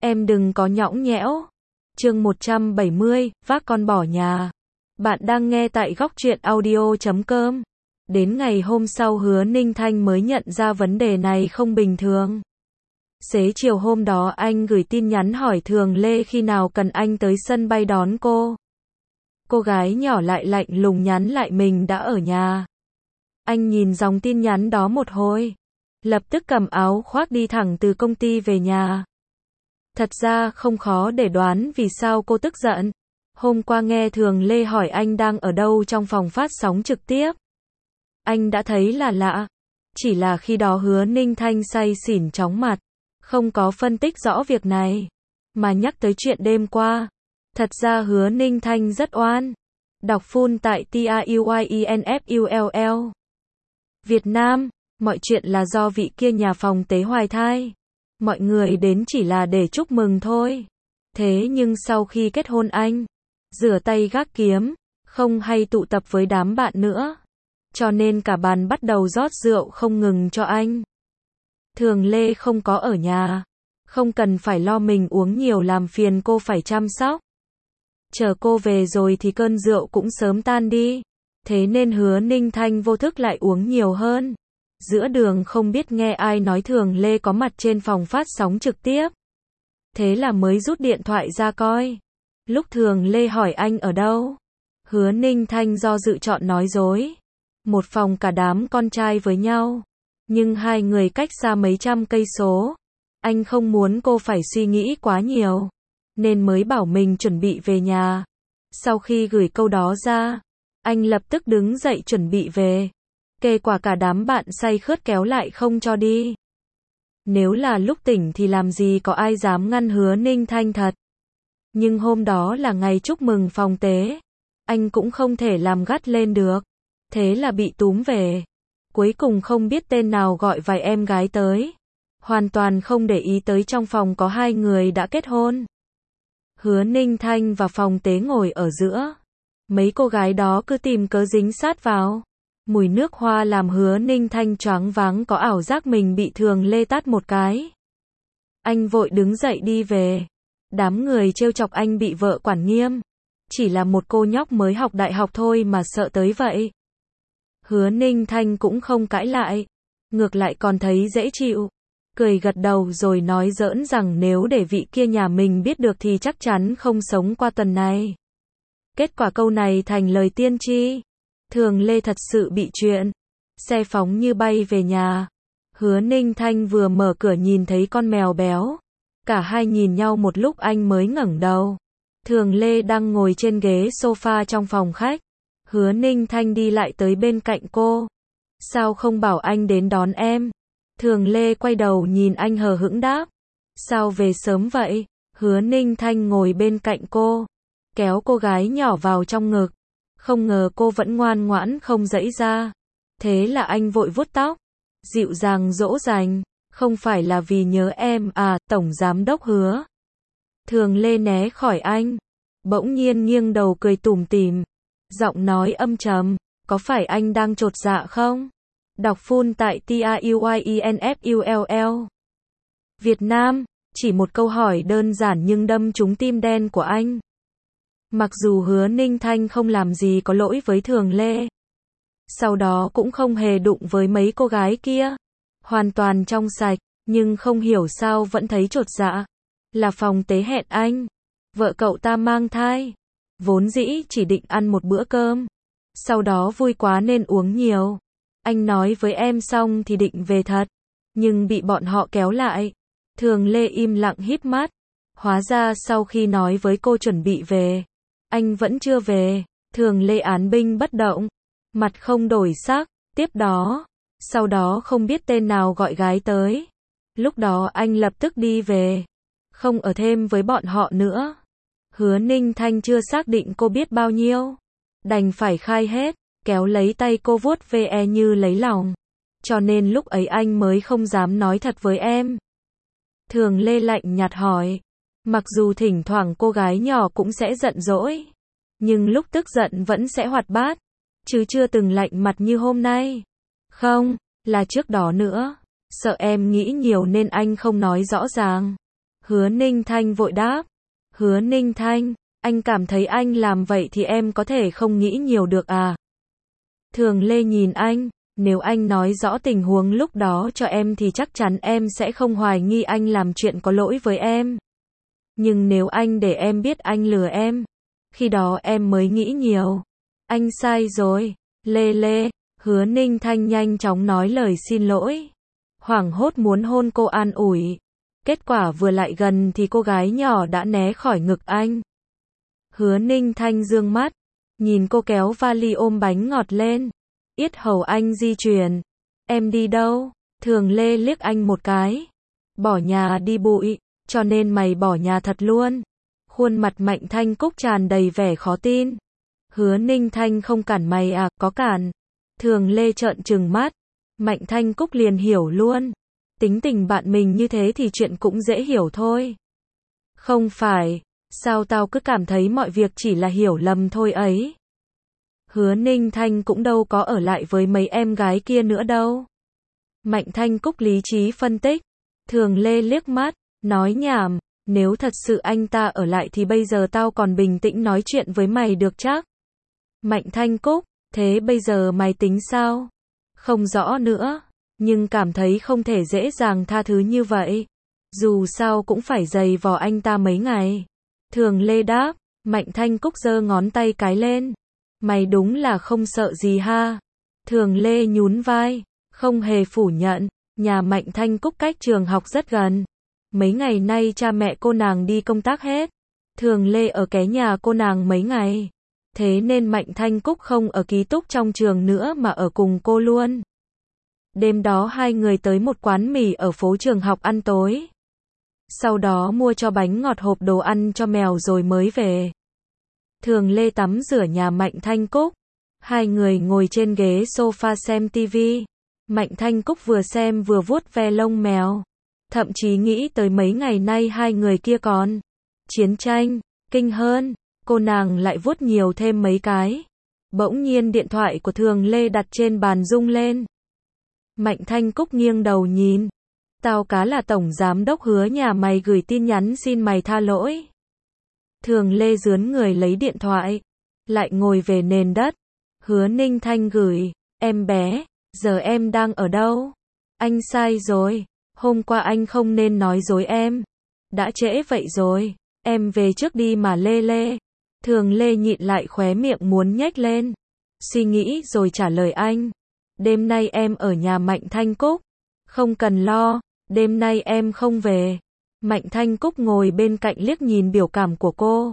Em đừng có nhõng nhẽo. Chương 170, vác con bỏ nhà. Bạn đang nghe tại góc truyện audio.com. Đến ngày hôm sau Hứa Ninh Thanh mới nhận ra vấn đề này không bình thường. Xế chiều hôm đó anh gửi tin nhắn hỏi Thường Lê khi nào cần anh tới sân bay đón cô. Cô gái nhỏ lại lạnh lùng nhắn lại mình đã ở nhà. Anh nhìn dòng tin nhắn đó một hồi, lập tức cầm áo khoác đi thẳng từ công ty về nhà. Thật ra không khó để đoán vì sao cô tức giận. Hôm qua nghe Thường Lê hỏi anh đang ở đâu trong phòng phát sóng trực tiếp. Anh đã thấy là lạ. Chỉ là khi đó Hứa Ninh Thanh say xỉn chóng mặt, không có phân tích rõ việc này, mà nhắc tới chuyện đêm qua. Thật ra Hứa Ninh Thanh rất oan. Đọc full tại TAUYINFULL. Việt Nam, mọi chuyện là do vị kia nhà phòng tế hoài thai. Mọi người đến chỉ là để chúc mừng thôi. Thế nhưng sau khi kết hôn anh rửa tay gác kiếm, không hay tụ tập với đám bạn nữa. Cho nên cả bàn bắt đầu rót rượu không ngừng cho anh. Thường Lê không có ở nhà, không cần phải lo mình uống nhiều làm phiền cô phải chăm sóc. Chờ cô về rồi thì cơn rượu cũng sớm tan đi. Thế nên Hứa Ninh Thanh vô thức lại uống nhiều hơn. Giữa đường không biết nghe ai nói Thường Lê có mặt trên phòng phát sóng trực tiếp. Thế là mới rút điện thoại ra coi. Lúc Thường Lê hỏi anh ở đâu, Hứa Ninh Thanh do dự chọn nói dối. Một phòng cả đám con trai với nhau, nhưng hai người cách xa mấy trăm cây số. Anh không muốn cô phải suy nghĩ quá nhiều, nên mới bảo mình chuẩn bị về nhà. Sau khi gửi câu đó ra, anh lập tức đứng dậy chuẩn bị về. Kết quả cả đám bạn say khướt kéo lại không cho đi. Nếu là lúc tỉnh thì làm gì có ai dám ngăn Hứa Ninh Thanh thật. Nhưng hôm đó là ngày chúc mừng phòng tế, anh cũng không thể làm gắt lên được. Thế là bị túm về. Cuối cùng không biết tên nào gọi vài em gái tới. Hoàn toàn không để ý tới trong phòng có hai người đã kết hôn. Hứa Ninh Thanh và phòng tế ngồi ở giữa. Mấy cô gái đó cứ tìm cớ dính sát vào. Mùi nước hoa làm Hứa Ninh Thanh choáng váng, có ảo giác mình bị Thường Lê tát một cái. Anh vội đứng dậy đi về. Đám người trêu chọc anh bị vợ quản nghiêm. Chỉ là một cô nhóc mới học đại học thôi mà sợ tới vậy. Hứa Ninh Thanh cũng không cãi lại. Ngược lại còn thấy dễ chịu. Cười gật đầu rồi nói giỡn rằng nếu để vị kia nhà mình biết được thì chắc chắn không sống qua tuần này. Kết quả câu này thành lời tiên tri. Thường Lê thật sự bị chuyện. Xe phóng như bay về nhà. Hứa Ninh Thanh vừa mở cửa nhìn thấy con mèo béo. Cả hai nhìn nhau một lúc anh mới ngẩng đầu. Thường Lê đang ngồi trên ghế sofa trong phòng khách. Hứa Ninh Thanh đi lại tới bên cạnh cô. Sao không bảo anh đến đón em? Thường Lê quay đầu nhìn anh hờ hững đáp. Sao về sớm vậy? Hứa Ninh Thanh ngồi bên cạnh cô, kéo cô gái nhỏ vào trong ngực. Không ngờ cô vẫn ngoan ngoãn không giãy ra. Thế là anh vội vuốt tóc, dịu dàng dỗ dành. Không phải là vì nhớ em à, Tổng Giám Đốc Hứa. Thường Lê né khỏi anh, bỗng nhiên nghiêng đầu cười tủm tỉm. Giọng nói âm trầm, có phải anh đang chột dạ không? Đọc full tại TAUYINFULL. Việt Nam, chỉ một câu hỏi đơn giản nhưng đâm trúng tim đen của anh. Mặc dù Hứa Ninh Thanh không làm gì có lỗi với Thường Lê, sau đó cũng không hề đụng với mấy cô gái kia, hoàn toàn trong sạch, nhưng không hiểu sao vẫn thấy chột dạ. Là phòng tế hẹn anh, vợ cậu ta mang thai, vốn dĩ chỉ định ăn một bữa cơm, sau đó vui quá nên uống nhiều. Anh nói với em xong thì định về thật, nhưng bị bọn họ kéo lại. Thường Lê im lặng híp mắt. Hóa ra sau khi nói với cô chuẩn bị về, anh vẫn chưa về. Thường Lê án binh bất động, mặt không đổi sắc. Tiếp đó, sau đó không biết tên nào gọi gái tới. Lúc đó anh lập tức đi về, không ở thêm với bọn họ nữa. Hứa Ninh Thanh chưa xác định cô biết bao nhiêu, đành phải khai hết, kéo lấy tay cô vuốt ve như lấy lòng. Cho nên lúc ấy anh mới không dám nói thật với em. Thường Lê lạnh nhạt hỏi. Mặc dù thỉnh thoảng cô gái nhỏ cũng sẽ giận dỗi, nhưng lúc tức giận vẫn sẽ hoạt bát, chứ chưa từng lạnh mặt như hôm nay. Không, là trước đó nữa. Sợ em nghĩ nhiều nên anh không nói rõ ràng. Hứa Ninh Thanh vội đáp. Hứa Ninh Thanh, anh cảm thấy anh làm vậy thì em có thể không nghĩ nhiều được à? Thường Lê nhìn anh, nếu anh nói rõ tình huống lúc đó cho em thì chắc chắn em sẽ không hoài nghi anh làm chuyện có lỗi với em. Nhưng nếu anh để em biết anh lừa em, khi đó em mới nghĩ nhiều. Anh sai rồi, Lê. Hứa Ninh Thanh nhanh chóng nói lời xin lỗi. Hoảng hốt muốn hôn cô an ủi. Kết quả vừa lại gần thì cô gái nhỏ đã né khỏi ngực anh. Hứa Ninh Thanh dương mắt, nhìn cô kéo vali ôm bánh ngọt lên. Yết hầu anh di chuyển. Em đi đâu? Thường Lê liếc anh một cái. Bỏ nhà đi bụi, cho nên mày bỏ nhà thật luôn. Khuôn mặt Mạnh Thanh Cúc tràn đầy vẻ khó tin. Hứa Ninh Thanh không cản mày à? Có cản. Thường Lê trợn trừng mắt. Mạnh Thanh Cúc liền hiểu luôn. Tính tình bạn mình như thế thì chuyện cũng dễ hiểu thôi. Không phải, sao tao cứ cảm thấy mọi việc chỉ là hiểu lầm thôi ấy. Hứa Ninh Thanh cũng đâu có ở lại với mấy em gái kia nữa đâu. Mạnh Thanh Cúc lý trí phân tích. Thường Lê liếc mắt, nói nhảm, nếu thật sự anh ta ở lại thì bây giờ tao còn bình tĩnh nói chuyện với mày được chắc. Mạnh Thanh Cúc, thế bây giờ mày tính sao? Không rõ nữa, nhưng cảm thấy không thể dễ dàng tha thứ như vậy. Dù sao cũng phải giày vò anh ta mấy ngày. Thường Lê đáp. Mạnh Thanh Cúc giơ ngón tay cái lên. Mày đúng là không sợ gì ha? Thường Lê nhún vai, không hề phủ nhận. Nhà Mạnh Thanh Cúc cách trường học rất gần. Mấy ngày nay cha mẹ cô nàng đi công tác hết. Thường Lê ở ké nhà cô nàng mấy ngày. Thế nên Mạnh Thanh Cúc không ở ký túc trong trường nữa mà ở cùng cô luôn. Đêm đó hai người tới một quán mì ở phố trường học ăn tối. Sau đó mua cho bánh ngọt hộp đồ ăn cho mèo rồi mới về. Thường Lê tắm rửa nhà Mạnh Thanh Cúc. Hai người ngồi trên ghế sofa xem tivi. Mạnh Thanh Cúc vừa xem vừa vuốt ve lông mèo. Thậm chí nghĩ tới mấy ngày nay hai người kia còn chiến tranh, kinh hơn. Cô nàng lại vuốt nhiều thêm mấy cái. Bỗng nhiên điện thoại của Thường Lê đặt trên bàn rung lên. Mạnh Thanh Cúc nghiêng đầu nhìn. Tao cá là tổng giám đốc Hứa nhà mày gửi tin nhắn xin mày tha lỗi. Thường Lê rướn người lấy điện thoại. Lại ngồi về nền đất. Hứa Ninh Thanh gửi. Em bé, giờ em đang ở đâu? Anh sai rồi. Hôm qua anh không nên nói dối em. Đã trễ vậy rồi. Em về trước đi mà Lê. Thường Lê nhịn lại khóe miệng muốn nhếch lên. Suy nghĩ rồi trả lời anh. Đêm nay em ở nhà Mạnh Thanh Cúc. Không cần lo, đêm nay em không về. Mạnh Thanh Cúc ngồi bên cạnh liếc nhìn biểu cảm của cô.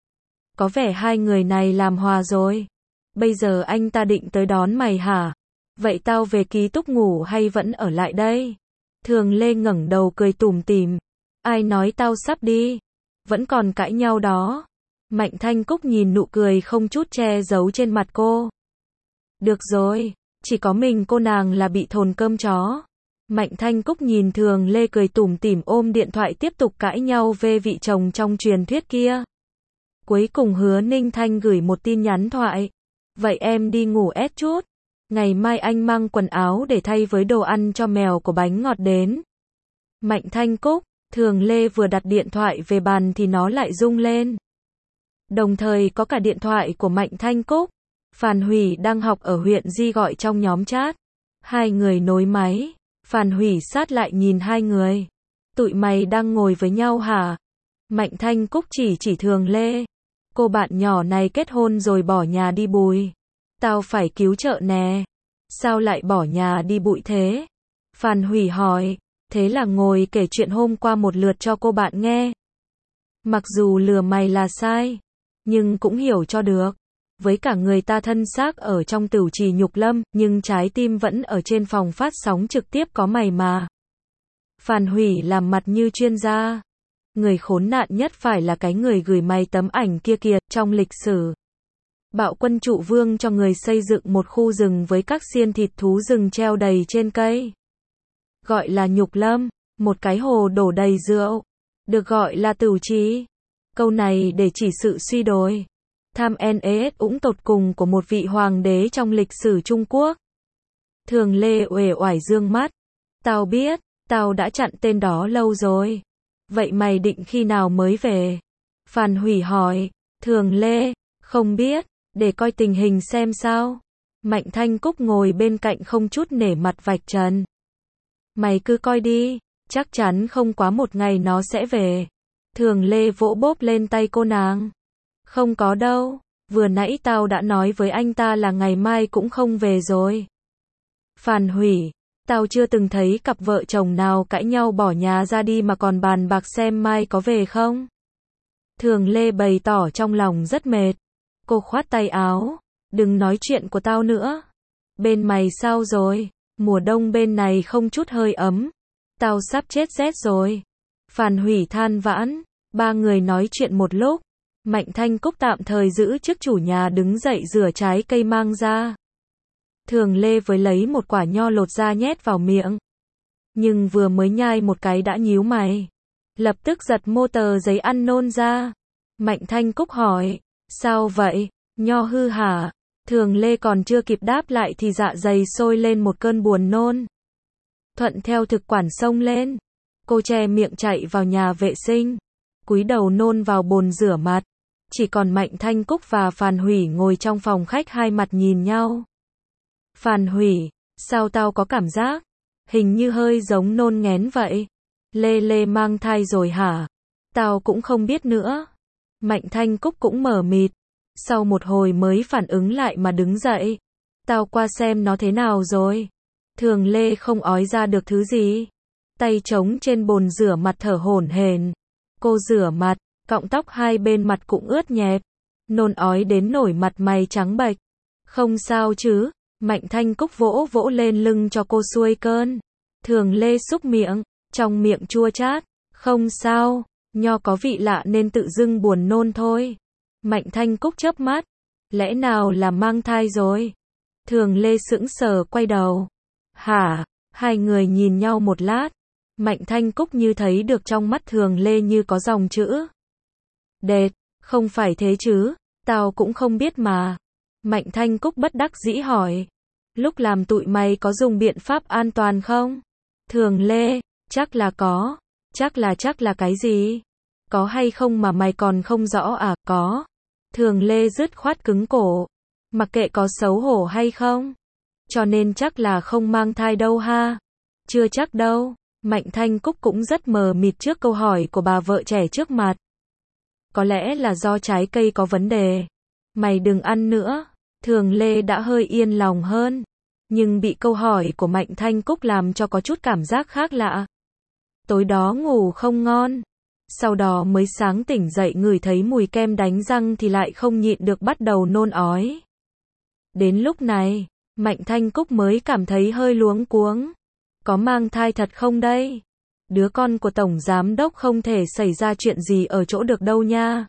Có vẻ hai người này làm hòa rồi. Bây giờ anh ta định tới đón mày hả? Vậy tao về ký túc ngủ hay vẫn ở lại đây? Thường Lê ngẩng đầu cười tủm tỉm. Ai nói tao sắp đi? Vẫn còn cãi nhau đó. Mạnh Thanh Cúc nhìn nụ cười không chút che giấu trên mặt cô. Được rồi, chỉ có mình cô nàng là bị thồn cơm chó. Mạnh Thanh Cúc nhìn Thường Lê cười tủm tỉm ôm điện thoại tiếp tục cãi nhau về vị chồng trong truyền thuyết kia. Cuối cùng Hứa Ninh Thanh gửi một tin nhắn thoại. Vậy em đi ngủ ét chút. Ngày mai anh mang quần áo để thay với đồ ăn cho mèo của bánh ngọt đến. Mạnh Thanh Cúc, Thường Lê vừa đặt điện thoại về bàn thì nó lại rung lên. Đồng thời có cả điện thoại của Mạnh Thanh Cúc. Phàn Hủy đang học ở huyện Di gọi trong nhóm chat. Hai người nối máy. Phàn Hủy sát lại nhìn hai người. Tụi mày đang ngồi với nhau hả? Mạnh Thanh Cúc chỉ Thường Lê. Cô bạn nhỏ này kết hôn rồi bỏ nhà đi bụi. Tao phải cứu trợ nè. Sao lại bỏ nhà đi bụi thế? Phàn Hủy hỏi. Thế là ngồi kể chuyện hôm qua một lượt cho cô bạn nghe. Mặc dù lừa mày là sai, nhưng cũng hiểu cho được. Với cả người ta thân xác ở trong Tửu Trì Nhục Lâm, nhưng trái tim vẫn ở trên phòng phát sóng trực tiếp có mày mà. Phàn Hủy làm mặt như chuyên gia. Người khốn nạn nhất phải là cái người gửi mày tấm ảnh kia kìa. Trong lịch sử, Bạo Quân Trụ Vương cho người xây dựng một khu rừng với các xiên thịt thú rừng treo đầy trên cây. Gọi là Nhục Lâm, một cái hồ đổ đầy rượu. Được gọi là Tửu Trì. Câu này để chỉ sự suy đồi, tham NES ũng tột cùng của một vị hoàng đế trong lịch sử Trung Quốc. Thường Lê uể oải dương mắt. Tao biết, tao đã chặn tên đó lâu rồi. Vậy mày định khi nào mới về? Phan Hủy hỏi. Thường Lê, không biết, để coi tình hình xem sao. Mạnh Thanh Cúc ngồi bên cạnh không chút nể mặt vạch trần. Mày cứ coi đi, chắc chắn không quá một ngày nó sẽ về. Thường Lê vỗ bốp lên tay cô nàng. Không có đâu, vừa nãy tao đã nói với anh ta là ngày mai cũng không về rồi. Phan Hủy, tao chưa từng thấy cặp vợ chồng nào cãi nhau bỏ nhà ra đi mà còn bàn bạc xem mai có về không. Thường Lê bày tỏ trong lòng rất mệt. Cô khoát tay áo. Đừng nói chuyện của tao nữa. Bên mày sao rồi? Mùa đông bên này không chút hơi ấm. Tao sắp chết rét rồi. Phan Hủy than vãn. Ba người nói chuyện một lúc. Mạnh Thanh Cúc tạm thời giữ chức chủ nhà đứng dậy rửa trái cây mang ra. Thường Lê với lấy một quả nho lột ra nhét vào miệng. Nhưng vừa mới nhai một cái đã nhíu mày. Lập tức giật mô tờ giấy ăn nôn ra. Mạnh Thanh Cúc hỏi. Sao vậy? Nho hư hả? Thường Lê còn chưa kịp đáp lại thì dạ dày sôi lên một cơn buồn nôn. Thuận theo thực quản xông lên. Cô che miệng chạy vào nhà vệ sinh. Cúi đầu nôn vào bồn rửa mặt. Chỉ còn Mạnh Thanh Cúc và Phan Hủy ngồi trong phòng khách hai mặt nhìn nhau. Phan Hủy, sao tao có cảm giác? Hình như hơi giống nôn nghén vậy. Lê Lê mang thai rồi hả? Tao cũng không biết nữa. Mạnh Thanh Cúc cũng mờ mịt. Sau một hồi mới phản ứng lại mà đứng dậy. Tao qua xem nó thế nào rồi. Thường Lê không ói ra được thứ gì. Tay trống trên bồn rửa mặt thở hổn hển. Cô rửa mặt, cọng tóc hai bên mặt cũng ướt nhẹp. Nôn ói đến nổi mặt mày trắng bệch. Không sao chứ? Mạnh Thanh Cúc vỗ vỗ lên lưng cho cô xuôi cơn. Thường Lê xúc miệng, trong miệng chua chát. Không sao, nho có vị lạ nên tự dưng buồn nôn thôi. Mạnh Thanh Cúc chớp mắt. Lẽ nào là mang thai rồi? Thường Lê sững sờ quay đầu. Hả? Hai người nhìn nhau một lát. Mạnh Thanh Cúc như thấy được trong mắt Thường Lê như có dòng chữ. Đệt, không phải thế chứ, tao cũng không biết mà. Mạnh Thanh Cúc bất đắc dĩ hỏi. Lúc làm tụi mày có dùng biện pháp an toàn không? Thường Lê, chắc là có. Chắc là cái gì? Có hay không mà mày còn không rõ à? Có. Thường Lê dứt khoát cứng cổ. Mặc kệ có xấu hổ hay không. Cho nên chắc là không mang thai đâu ha. Chưa chắc đâu. Mạnh Thanh Cúc cũng rất mờ mịt trước câu hỏi của bà vợ trẻ trước mặt. Có lẽ là do trái cây có vấn đề. Mày đừng ăn nữa. Thường Lê đã hơi yên lòng hơn. Nhưng bị câu hỏi của Mạnh Thanh Cúc làm cho có chút cảm giác khác lạ. Tối đó ngủ không ngon. Sau đó mới sáng tỉnh dậy ngửi thấy mùi kem đánh răng thì lại không nhịn được bắt đầu nôn ói. Đến lúc này, Mạnh Thanh Cúc mới cảm thấy hơi luống cuống. Có mang thai thật không đây? Đứa con của Tổng Giám Đốc không thể xảy ra chuyện gì ở chỗ được đâu nha.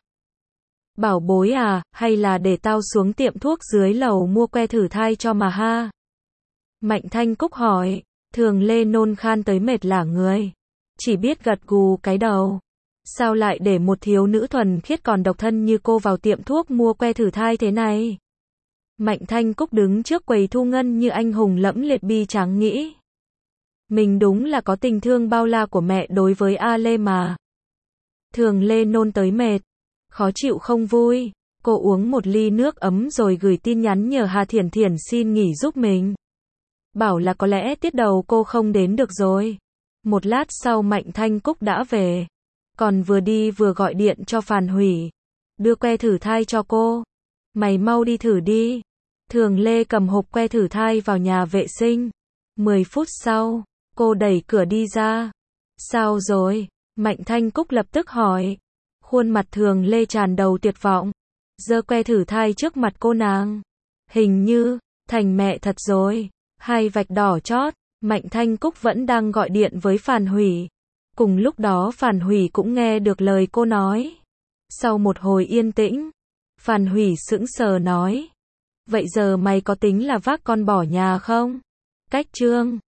Bảo bối à, hay là để tao xuống tiệm thuốc dưới lầu mua que thử thai cho mà ha? Mạnh Thanh Cúc hỏi. Thường Lê nôn khan tới mệt lả người. Chỉ biết gật gù cái đầu. Sao lại để một thiếu nữ thuần khiết còn độc thân như cô vào tiệm thuốc mua que thử thai thế này? Mạnh Thanh Cúc đứng trước quầy thu ngân như anh hùng lẫm liệt bi tráng nghĩ. Mình đúng là có tình thương bao la của mẹ đối với A Lê mà. Thường Lê nôn tới mệt. Khó chịu không vui. Cô uống một ly nước ấm rồi gửi tin nhắn nhờ Hà Thiển Thiển xin nghỉ giúp mình. Bảo là có lẽ tiết đầu cô không đến được rồi. Một lát sau Mạnh Thanh Cúc đã về. Còn vừa đi vừa gọi điện cho Phan Hủy. Đưa que thử thai cho cô. Mày mau đi thử đi. Thường Lê cầm hộp que thử thai vào nhà vệ sinh. 10 phút sau, cô đẩy cửa đi ra. Sao rồi? Mạnh Thanh Cúc lập tức hỏi. Khuôn mặt Thường Lê tràn đầy tuyệt vọng. Giơ que thử thai trước mặt cô nàng. Hình như, thành mẹ thật rồi. Hai vạch đỏ chót. Mạnh Thanh Cúc vẫn đang gọi điện với Phan Hủy. Cùng lúc đó Phan Hủy cũng nghe được lời cô nói. Sau một hồi yên tĩnh, Phan Hủy sững sờ nói. Vậy giờ mày có tính là vác con bỏ nhà không? Cách chương